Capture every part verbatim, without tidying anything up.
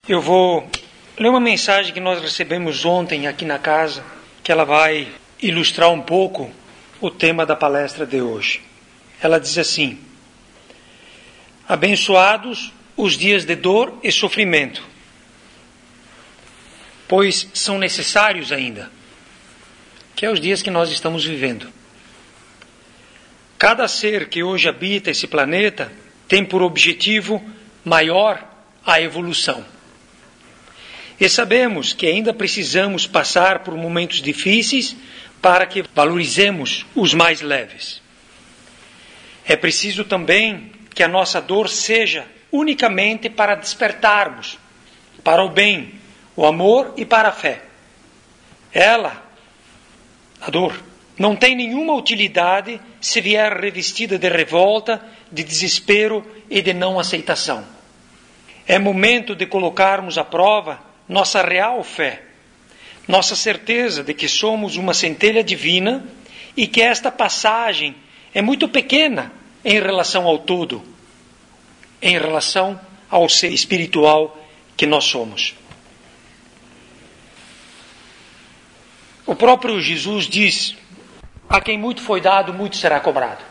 Eu vou ler uma mensagem que nós recebemos ontem aqui na casa, que ela vai ilustrar um pouco o tema da palestra de hoje. Ela diz assim: abençoados os dias de dor e sofrimento, pois são necessários ainda, que é os dias que nós estamos vivendo. Cada ser que hoje habita esse planeta tem por objetivo maior a evolução. E sabemos que ainda precisamos passar por momentos difíceis para que valorizemos os mais leves. É preciso também que a nossa dor seja unicamente para despertarmos para o bem, o amor e para a fé. Ela, a dor, não tem nenhuma utilidade se vier revestida de revolta, de desespero e de não aceitação. É momento de colocarmos à prova nossa real fé, nossa certeza de que somos uma centelha divina e que esta passagem é muito pequena em relação ao todo, em relação ao ser espiritual que nós somos. O próprio Jesus diz: a quem muito foi dado, muito será cobrado.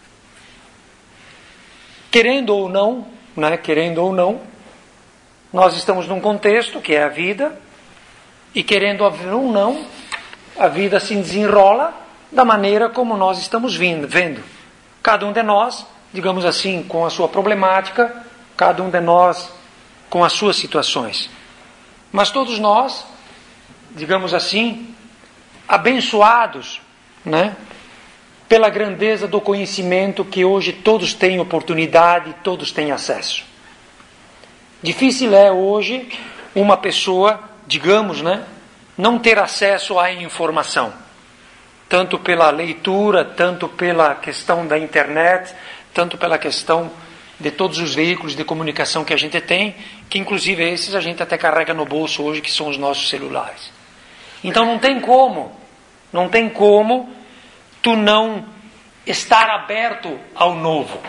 Querendo ou não, né, querendo ou não, nós estamos num contexto que é a vida, e querendo ou não, a vida se desenrola da maneira como nós estamos vendo. Cada um de nós, digamos assim, com a sua problemática, cada um de nós com as suas situações. Mas todos nós, digamos assim, abençoados, né, pela grandeza do conhecimento que hoje todos têm oportunidade, todos têm acesso. Difícil é hoje uma pessoa, digamos, né, não ter acesso à informação, tanto pela leitura, tanto pela questão da internet, tanto pela questão de todos os veículos de comunicação que a gente tem, que inclusive esses a gente até carrega no bolso hoje, que são os nossos celulares. Então não tem como, não tem como tu não estar aberto ao novo.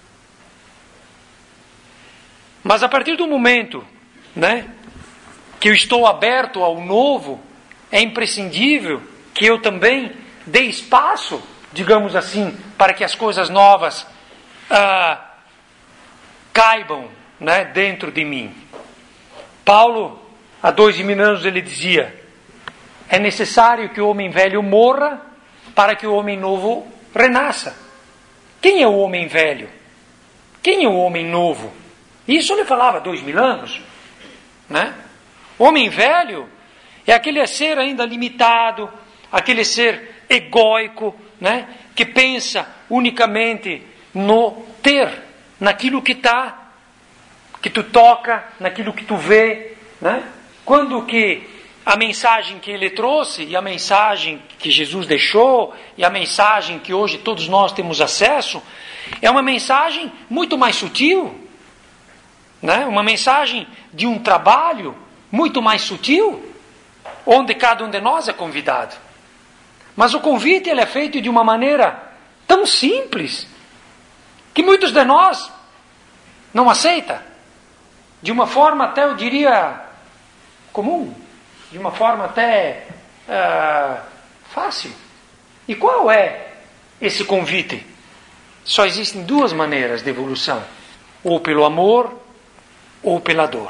Mas a partir do momento, né, que eu estou aberto ao novo, é imprescindível que eu também dê espaço, digamos assim, para que as coisas novas ah, caibam, né, dentro de mim. Paulo, há dois mil anos, ele dizia: é necessário que o homem velho morra para que o homem novo renasça. Quem é o homem velho? Quem é o homem novo? Isso ele falava há dois mil anos, né? O homem velho é aquele ser ainda limitado, aquele ser egóico, né, que pensa unicamente no ter, naquilo que está, que tu toca, naquilo que tu vê, né? Quando que a mensagem que ele trouxe, e a mensagem que Jesus deixou, e a mensagem que hoje todos nós temos acesso, é uma mensagem muito mais sutil, né? Uma mensagem de um trabalho muito mais sutil, onde cada um de nós é convidado. Mas o convite ele é feito de uma maneira tão simples, que muitos de nós não aceitam, de uma forma até, eu diria, comum, de uma forma até uh, fácil. E qual é esse convite? Só existem duas maneiras de evolução: ou pelo amor, ou pela dor.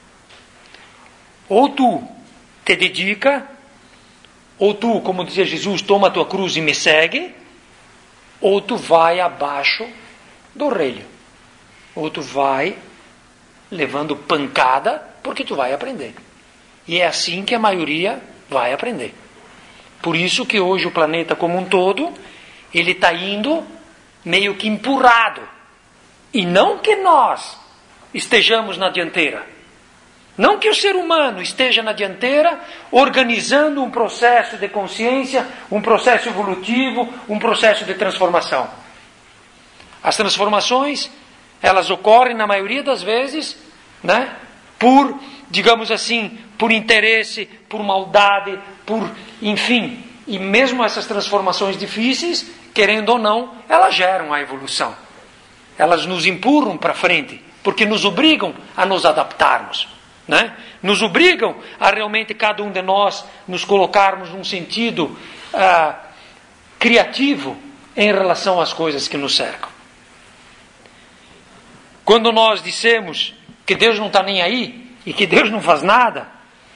Ou tu te dedica, ou tu, como dizia Jesus, toma a tua cruz e me segue, ou tu vai abaixo do relho. Ou tu vai levando pancada, porque tu vai aprender. E é assim que a maioria vai aprender. Por isso que hoje o planeta como um todo, ele está indo meio que empurrado. E não que nós estejamos na dianteira. Não que o ser humano esteja na dianteira organizando um processo de consciência, um processo evolutivo, um processo de transformação. As transformações, elas ocorrem na maioria das vezes, né, por, digamos assim, por interesse, por maldade, por, enfim. E mesmo essas transformações difíceis, querendo ou não, elas geram a evolução. Elas nos empurram para frente, porque nos obrigam a nos adaptarmos. né? Nos obrigam a realmente cada um de nós nos colocarmos num sentido ah, criativo em relação às coisas que nos cercam. Quando nós dissemos que Deus não está nem aí e que Deus não faz nada,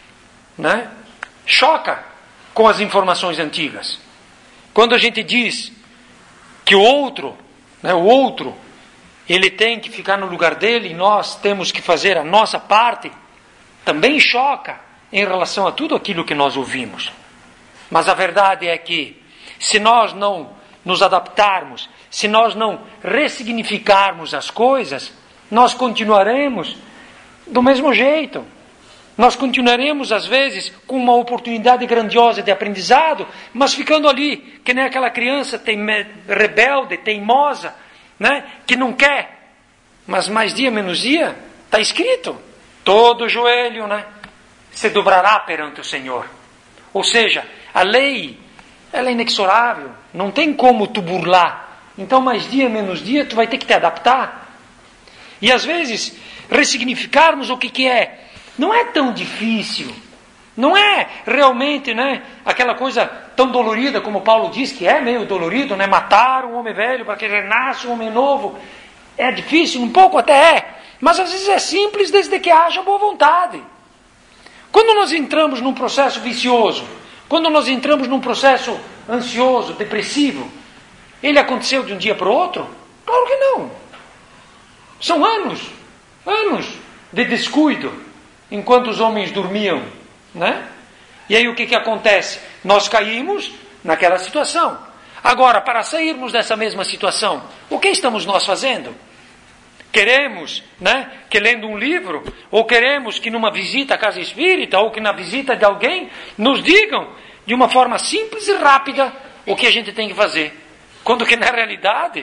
né? Choca com as informações antigas. Quando a gente diz que o outro, né, o outro, ele tem que ficar no lugar dele e nós temos que fazer a nossa parte, também choca em relação a tudo aquilo que nós ouvimos. Mas a verdade é que, se nós não nos adaptarmos, se nós não ressignificarmos as coisas, nós continuaremos do mesmo jeito. Nós continuaremos, às vezes, com uma oportunidade grandiosa de aprendizado, mas ficando ali, que nem aquela criança teime, rebelde, teimosa, né, que não quer. Mas mais dia menos dia, está escrito, todo joelho, né, se dobrará perante o Senhor. Ou seja, a lei, ela é inexorável, não tem como tu burlar. Então, mais dia menos dia, tu vai ter que te adaptar. E às vezes, ressignificarmos o que, que é. Não é tão difícil. Não é realmente, né, aquela coisa tão dolorida como Paulo diz, que é meio dolorido, né? Matar um homem velho para que renasça um homem novo. É difícil, um pouco até é. Mas às vezes é simples desde que haja boa vontade. Quando nós entramos num processo vicioso, quando nós entramos num processo ansioso, depressivo, ele aconteceu de um dia para o outro? Claro que não. São anos, anos de descuido, enquanto os homens dormiam, né? E aí o que, que acontece? Nós caímos naquela situação. Agora, para sairmos dessa mesma situação, o que estamos nós fazendo? Queremos, né, que lendo um livro, ou queremos que numa visita à casa espírita, ou que na visita de alguém, nos digam de uma forma simples e rápida o que a gente tem que fazer. Quando que na realidade,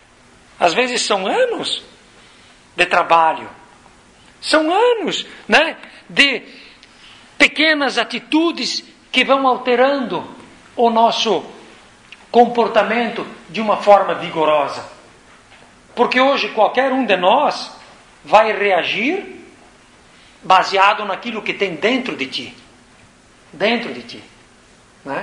às vezes são anos de trabalho, são anos, né, de pequenas atitudes que vão alterando o nosso comportamento de uma forma vigorosa. Porque hoje qualquer um de nós vai reagir baseado naquilo que tem dentro de ti. Dentro de ti, né?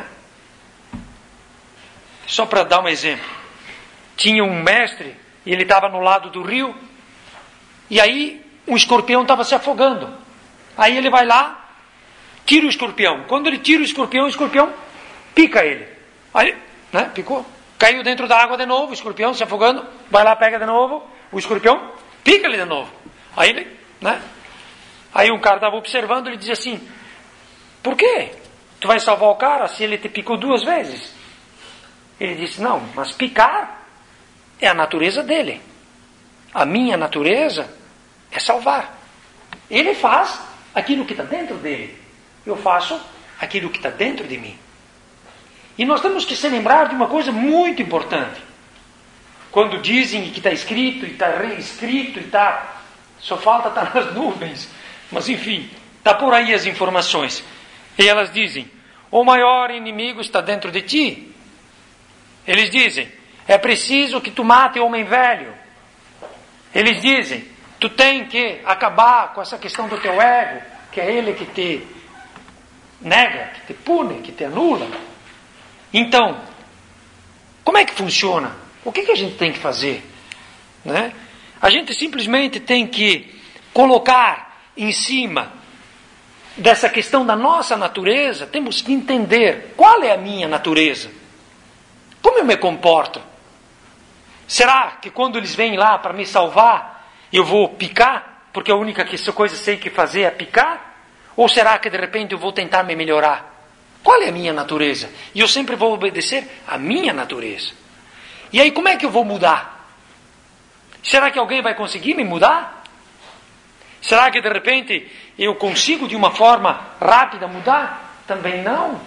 Só para dar um exemplo. Tinha um mestre e ele estava no lado do rio e aí um escorpião estava se afogando. Aí ele vai lá, tira o escorpião. Quando ele tira o escorpião, o escorpião pica ele. Aí, né, picou. Caiu dentro da água de novo, o escorpião se afogando. Vai lá, pega de novo. O escorpião pica ele de novo. Aí ele, né? Aí um cara estava observando, ele dizia assim: por quê? Tu vai salvar o cara se ele te picou duas vezes? Ele disse: não, mas picar é a natureza dele. A minha natureza é salvar. Ele faz aquilo que está dentro dele. Eu faço aquilo que está dentro de mim. E nós temos que se lembrar de uma coisa muito importante. Quando dizem que está escrito e está reescrito e está... Só falta estar nas nuvens. Mas enfim, está por aí as informações. E elas dizem: o maior inimigo está dentro de ti. Eles dizem: é preciso que tu mate o homem velho. Eles dizem: tu tem que acabar com essa questão do teu ego, que é ele que te nega, que te pune, que te anula. Então, como é que funciona? O que, que a gente tem que fazer? Né? A gente simplesmente tem que colocar em cima dessa questão da nossa natureza, temos que entender qual é a minha natureza. Como eu me comporto? Será que quando eles vêm lá para me salvar, eu vou picar, porque a única coisa que sei que fazer é picar? Ou será que de repente eu vou tentar me melhorar? Qual é a minha natureza? E eu sempre vou obedecer a minha natureza. E aí como é que eu vou mudar? Será que alguém vai conseguir me mudar? Será que de repente eu consigo de uma forma rápida mudar? Também não.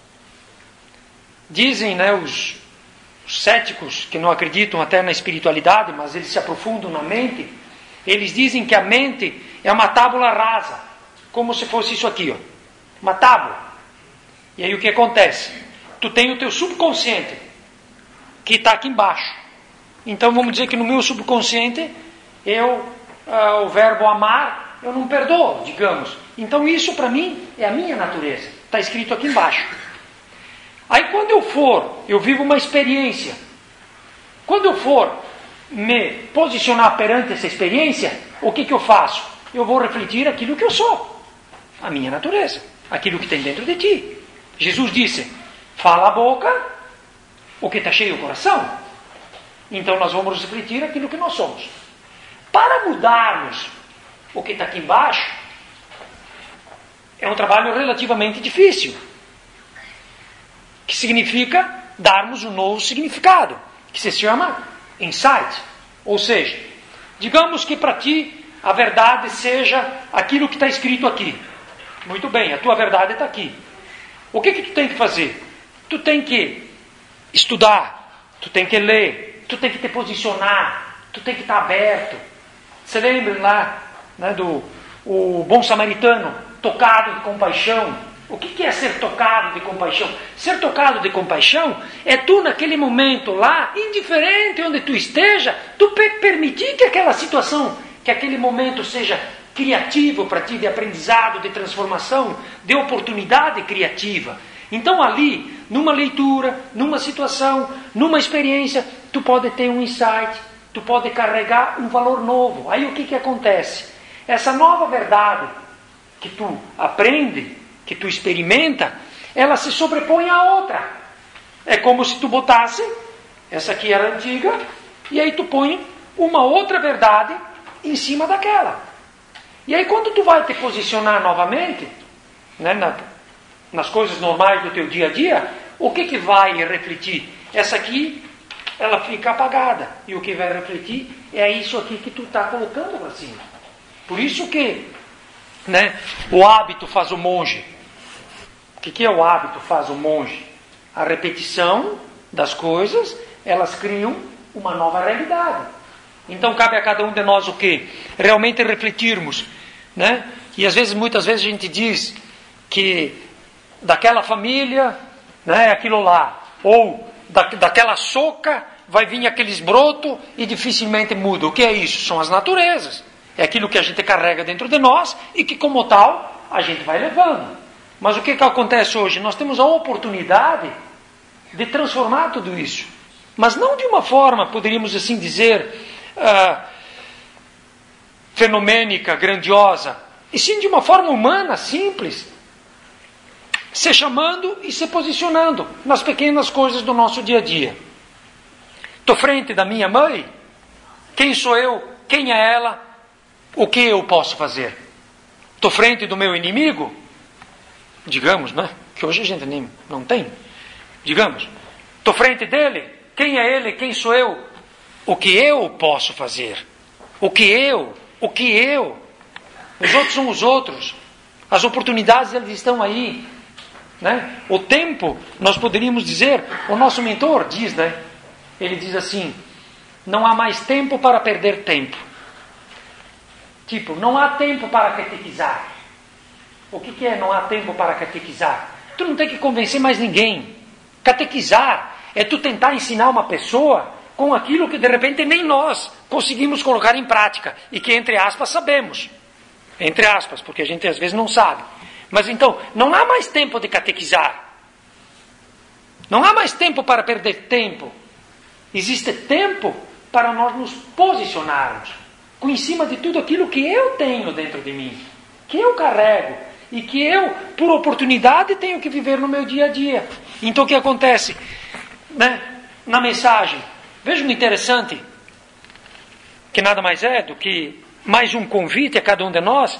Dizem, né, os, os céticos que não acreditam até na espiritualidade, mas eles se aprofundam na mente. Eles dizem que a mente é uma tábula rasa, como se fosse isso aqui, ó, uma tábua. E aí o que acontece? Tu tem o teu subconsciente, que está aqui embaixo. Então vamos dizer que no meu subconsciente, eu, uh, o verbo amar, eu não perdoo, digamos. Então isso para mim é a minha natureza. Está escrito aqui embaixo. Aí quando eu for, eu vivo uma experiência. Quando eu for me posicionar perante essa experiência, o que, que eu faço? Eu vou refletir aquilo que eu sou. A minha natureza. Aquilo que tem dentro de ti. Jesus disse, fala a boca, o que está cheio o coração. Então nós vamos refletir aquilo que nós somos. Para mudarmos o que está aqui embaixo, é um trabalho relativamente difícil. Que significa darmos um novo significado, que se chama insight. Ou seja, digamos que para ti a verdade seja aquilo que está escrito aqui. Muito bem, a tua verdade está aqui. O que que tu tem que fazer? Tu tem que estudar, tu tem que ler, tu tem que te posicionar, tu tem que estar aberto. Você lembra lá, né, do o bom samaritano, tocado de compaixão? O que que é ser tocado de compaixão? Ser tocado de compaixão é tu naquele momento lá, indiferente onde tu esteja, tu permitir que aquela situação, que aquele momento seja criativo para ti, de aprendizado, de transformação, de oportunidade criativa. Então ali, numa leitura, numa situação, numa experiência, tu pode ter um insight, tu pode carregar um valor novo. Aí o que que acontece? Essa nova verdade que tu aprende, que tu experimenta, ela se sobrepõe à outra. É como se tu botasse, essa aqui era antiga, e aí tu põe uma outra verdade em cima daquela. E aí quando tu vai te posicionar novamente, né, na, nas coisas normais do teu dia a dia, o que que vai refletir? Essa aqui, ela fica apagada. E o que vai refletir é isso aqui que tu está colocando para cima. Por isso que, né, o hábito faz o monge. O que que é o hábito faz o monge? A repetição das coisas, elas criam uma nova realidade. Então cabe a cada um de nós o quê? Realmente refletirmos, né? E às vezes, muitas vezes a gente diz que daquela família, né, aquilo lá, ou da, daquela soca vai vir aqueles brotos e dificilmente muda. O que é isso? São as naturezas. É aquilo que a gente carrega dentro de nós e que como tal a gente vai levando. Mas o que que acontece hoje? Nós temos a oportunidade de transformar tudo isso. Mas não de uma forma, poderíamos assim dizer, Uh, fenomênica, grandiosa, e sim de uma forma humana, simples, se chamando e se posicionando nas pequenas coisas do nosso dia a dia. Estou frente da minha mãe, quem sou eu, quem é ela, o que eu posso fazer? Estou frente do meu inimigo, digamos, né? Que hoje a gente nem, não tem, digamos, estou frente dele, quem é ele, quem sou eu? O que eu posso fazer? O que eu? O que eu? Os outros são os outros. As oportunidades, elas estão aí. Né? O tempo, nós poderíamos dizer, o nosso mentor diz, né? Ele diz assim, não há mais tempo para perder tempo. Tipo, não há tempo para catequizar. O que que é não há tempo para catequizar? Tu não tem que convencer mais ninguém. Catequizar é tu tentar ensinar uma pessoa com aquilo que de repente nem nós conseguimos colocar em prática e que entre aspas sabemos, entre aspas, porque a gente às vezes não sabe. Mas então, não há mais tempo de catequizar, não há mais tempo para perder tempo, existe tempo para nós nos posicionarmos com em cima de tudo aquilo que eu tenho dentro de mim, que eu carrego e que eu, por oportunidade, tenho que viver no meu dia a dia. Então o que acontece, né, na mensagem? Vejam interessante, que nada mais é do que mais um convite a cada um de nós,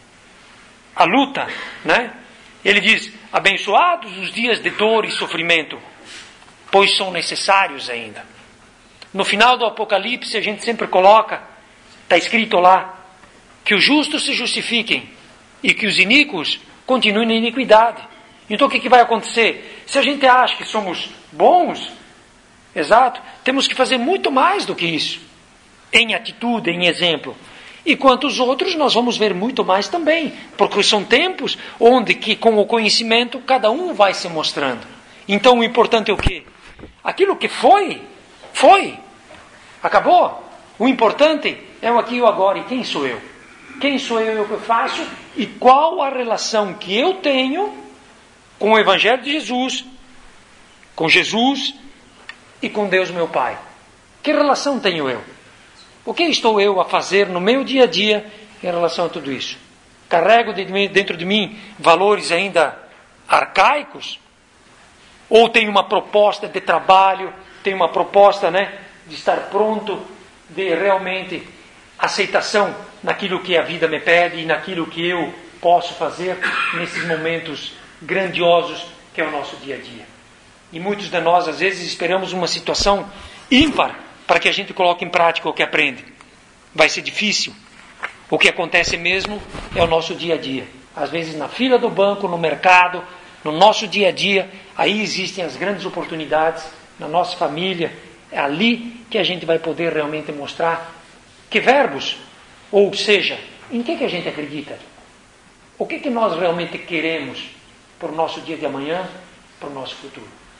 a luta, né? Ele diz, abençoados os dias de dor e sofrimento, pois são necessários ainda. No final do Apocalipse a gente sempre coloca, está escrito lá, que os justos se justifiquem e que os iníquos continuem na iniquidade. Então o que, que vai acontecer? Se a gente acha que somos bons, exato, temos que fazer muito mais do que isso, em atitude, em exemplo. E quanto os outros, nós vamos ver muito mais também, porque são tempos onde que com o conhecimento cada um vai se mostrando. Então o importante é o quê? Aquilo que foi, foi, acabou. O importante é o aqui e o agora, e quem sou eu? quem sou eu e o que eu faço e qual a relação que eu tenho com o Evangelho de Jesus, com Jesus e com Deus meu Pai. Que relação tenho eu? O que estou eu a fazer no meu dia a dia em relação a tudo isso? Carrego dentro de mim valores ainda arcaicos? Ou tenho uma proposta de trabalho, tenho uma proposta, né, de estar pronto, de realmente aceitação naquilo que a vida me pede e naquilo que eu posso fazer nesses momentos grandiosos que é o nosso dia a dia. E muitos de nós, às vezes, esperamos uma situação ímpar para que a gente coloque em prática o que aprende. Vai ser difícil. O que acontece mesmo é o nosso dia a dia. Às vezes na fila do banco, no mercado, no nosso dia a dia, aí existem as grandes oportunidades, na nossa família. É ali que a gente vai poder realmente mostrar que verbos, ou seja, em que, que a gente acredita. O que, que nós realmente queremos para o nosso dia de amanhã, para o nosso futuro.